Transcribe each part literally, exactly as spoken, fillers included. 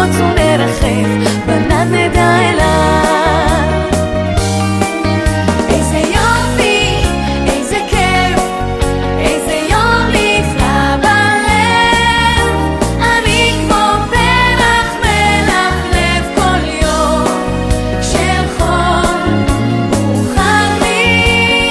נרוץ ונרחף, בלד נדע אליו. איזה יופי, איזה כיף, איזה יום נפלא בלב. אני כמו פרח מלכלך כל יום של חול הוא חג לי.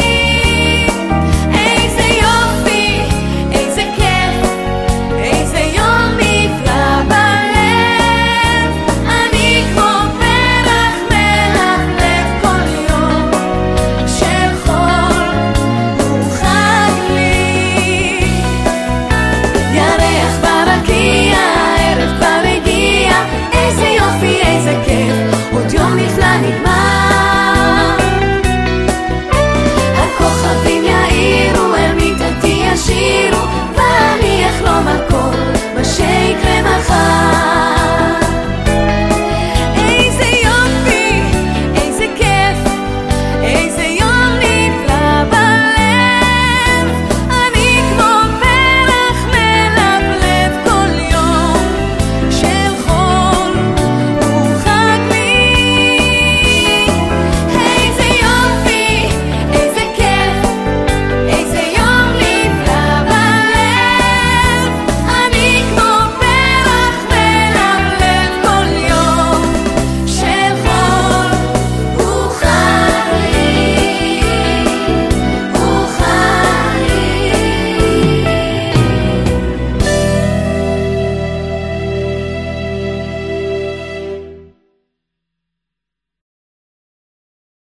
איזה יופי, איזה כיף, איזה יום נפלא בלב. אני כמו פרח מלכלך כל יום של חול הוא חג לי. ירח ברקיע, הערב כבר הגיע, איזה יופי, איזה כיף, עוד יום נפלא נגמר.